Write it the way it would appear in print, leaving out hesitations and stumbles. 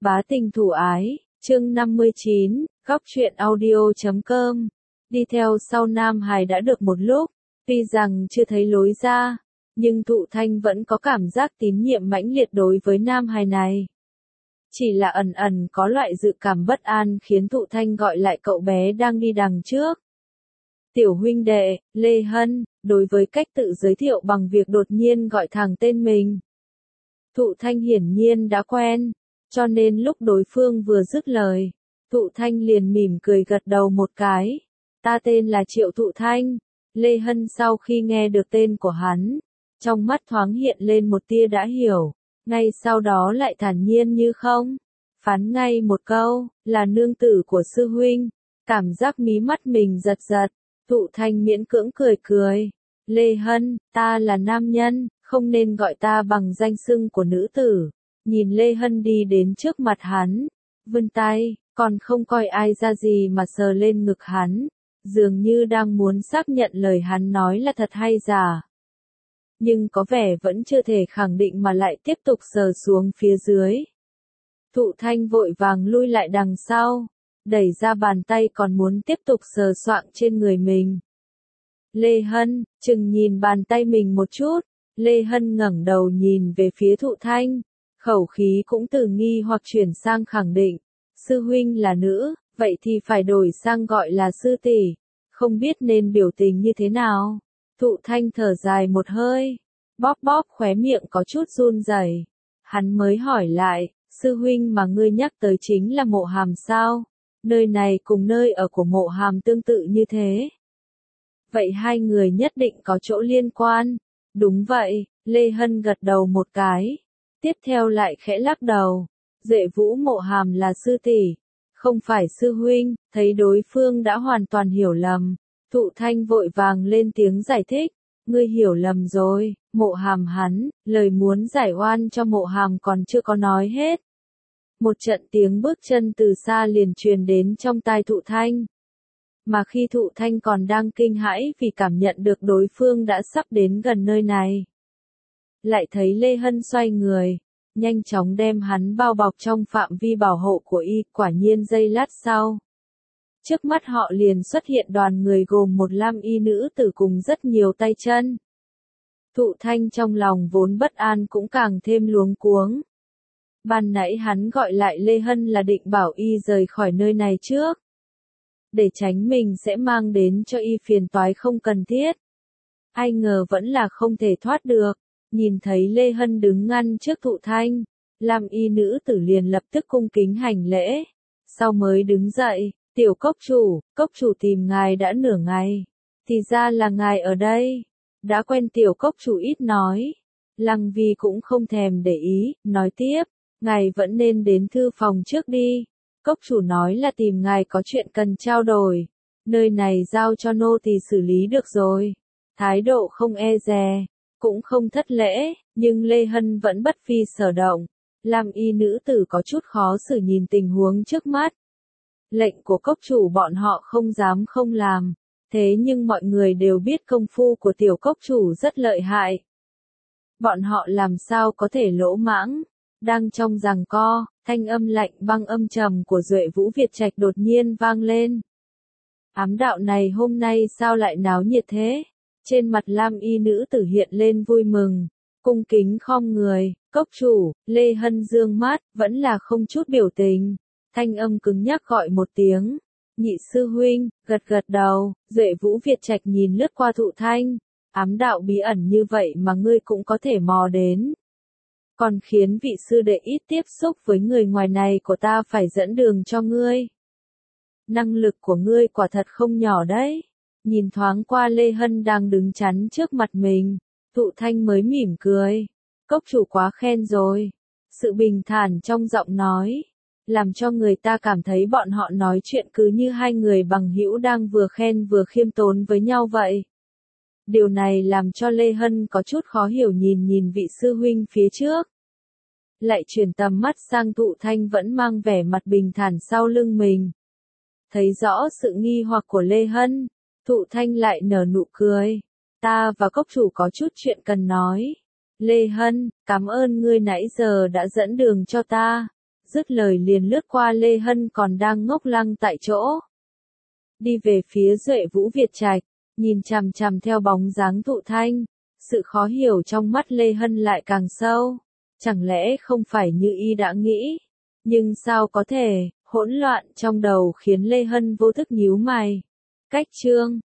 Bá tình thủ ái, chương 59, góc truyện audio.com. Đi theo sau Nam Hải đã được một lúc, tuy rằng chưa thấy lối ra, nhưng Thụ Thanh vẫn có cảm giác tín nhiệm mãnh liệt đối với Nam Hải này. Chỉ là ẩn ẩn có loại dự cảm bất an khiến Thụ Thanh gọi lại cậu bé đang đi đằng trước. Tiểu huynh đệ, Lê Hân, đối với cách tự giới thiệu bằng việc đột nhiên gọi thẳng tên mình. Thụ Thanh hiển nhiên đã quen, cho nên lúc đối phương vừa dứt lời, Thụ Thanh liền mỉm cười gật đầu một cái. Ta tên là Triệu Thụ Thanh. Lê Hân sau khi nghe được tên của hắn, trong mắt thoáng hiện lên một tia đã hiểu, ngay sau đó lại thản nhiên như không, phán ngay một câu, là nương tử của sư huynh. Cảm giác mí mắt mình giật giật, Thụ Thanh miễn cưỡng cười cười. Lê Hân, ta là nam nhân, không nên gọi ta bằng danh xưng của nữ tử. Nhìn Lê Hân đi đến trước mặt hắn, vươn tay, còn không coi ai ra gì mà sờ lên ngực hắn, dường như đang muốn xác nhận lời hắn nói là thật hay giả. Nhưng có vẻ vẫn chưa thể khẳng định mà lại tiếp tục sờ xuống phía dưới. Thụ Thanh vội vàng lui lại đằng sau, đẩy ra bàn tay còn muốn tiếp tục sờ soạng trên người mình. Lê Hân, chừng nhìn bàn tay mình một chút, Lê Hân ngẩng đầu nhìn về phía Thụ Thanh, khẩu khí cũng từ nghi hoặc chuyển sang khẳng định. Sư huynh là nữ, vậy thì phải đổi sang gọi là sư tỷ, không biết nên biểu tình như thế nào. Thụ Thanh thở dài một hơi, bóp bóp khóe miệng có chút run rẩy. Hắn mới hỏi lại, sư huynh mà ngươi nhắc tới chính là Mộ Hàm sao? Nơi này cùng nơi ở của Mộ Hàm tương tự như thế. Vậy hai người nhất định có chỗ liên quan. Đúng vậy, Lê Hân gật đầu một cái. Tiếp theo lại khẽ lắc đầu. Duệ Vũ Mộ Hàm là sư tỷ, không phải sư huynh. Thấy đối phương đã hoàn toàn hiểu lầm, Thụ Thanh vội vàng lên tiếng giải thích. Ngươi hiểu lầm rồi, Mộ Hàm hắn, lời muốn giải oan cho Mộ Hàm còn chưa có nói hết. Một trận tiếng bước chân từ xa liền truyền đến trong tai Thụ Thanh. Mà khi Thụ Thanh còn đang kinh hãi vì cảm nhận được đối phương đã sắp đến gần nơi này, lại thấy Lê Hân xoay người, nhanh chóng đem hắn bao bọc trong phạm vi bảo hộ của y. Quả nhiên giây lát sau, trước mắt họ liền xuất hiện đoàn người gồm một lam y nữ tử cùng rất nhiều tay chân. Thụ Thanh trong lòng vốn bất an cũng càng thêm luống cuống. Ban nãy hắn gọi lại Lê Hân là định bảo y rời khỏi nơi này trước, để tránh mình sẽ mang đến cho y phiền toái không cần thiết. Ai ngờ vẫn là không thể thoát được. Nhìn thấy Lê Hân đứng ngăn trước Thụ Thanh, lam y nữ tử liền lập tức cung kính hành lễ. Sau mới đứng dậy, tiểu cốc chủ tìm ngài đã nửa ngày. Thì ra là ngài ở đây. Đã quen tiểu cốc chủ ít nói. Lăng Vi cũng không thèm để ý, nói tiếp, ngài vẫn nên đến thư phòng trước đi. Cốc chủ nói là tìm ngài có chuyện cần trao đổi. Nơi này giao cho nô tỳ xử lý được rồi. Thái độ không e dè, cũng không thất lễ, nhưng Lê Hân vẫn bất phi sở động. Lam y nữ tử có chút khó xử nhìn tình huống trước mắt. Lệnh của cốc chủ bọn họ không dám không làm. Thế nhưng mọi người đều biết công phu của tiểu cốc chủ rất lợi hại. Bọn họ làm sao có thể lỗ mãng. Đang trong giằng co, thanh âm lạnh băng âm trầm của Duệ Vũ Việt Trạch đột nhiên vang lên. Ám đạo này hôm nay sao lại náo nhiệt thế? Trên mặt lam y nữ tử hiện lên vui mừng, cung kính khom người. Cốc chủ, Lê Hân dương mắt, vẫn là không chút biểu tình. Thanh âm cứng nhắc gọi một tiếng. Nhị sư huynh, gật gật đầu. Duệ Vũ Việt Trạch nhìn lướt qua Thụ Thanh. Ám đạo bí ẩn như vậy mà ngươi cũng có thể mò đến. Còn khiến vị sư đệ ít tiếp xúc với người ngoài này của ta phải dẫn đường cho ngươi. Năng lực của ngươi quả thật không nhỏ đấy. Nhìn thoáng qua Lê Hân đang đứng chắn trước mặt mình, Thụ Thanh mới mỉm cười. Cốc chủ quá khen rồi. Sự bình thản trong giọng nói, làm cho người ta cảm thấy bọn họ nói chuyện cứ như hai người bằng hữu đang vừa khen vừa khiêm tốn với nhau vậy. Điều này làm cho Lê Hân có chút khó hiểu nhìn vị sư huynh phía trước. Lại chuyển tầm mắt sang Thụ Thanh vẫn mang vẻ mặt bình thản sau lưng mình. Thấy rõ sự nghi hoặc của Lê Hân, Thụ Thanh lại nở nụ cười. Ta và cốc chủ có chút chuyện cần nói. Lê Hân, cảm ơn ngươi nãy giờ đã dẫn đường cho ta. dứt lời liền lướt qua Lê Hân còn đang ngốc lăng tại chỗ. Đi về phía Duệ Vũ Việt Trạch, nhìn chằm chằm theo bóng dáng Thụ Thanh, sự khó hiểu trong mắt Lê Hân lại càng sâu. Chẳng lẽ không phải như y đã nghĩ? Nhưng sao có thể, hỗn loạn trong đầu khiến Lê Hân vô thức nhíu mày. Cách chương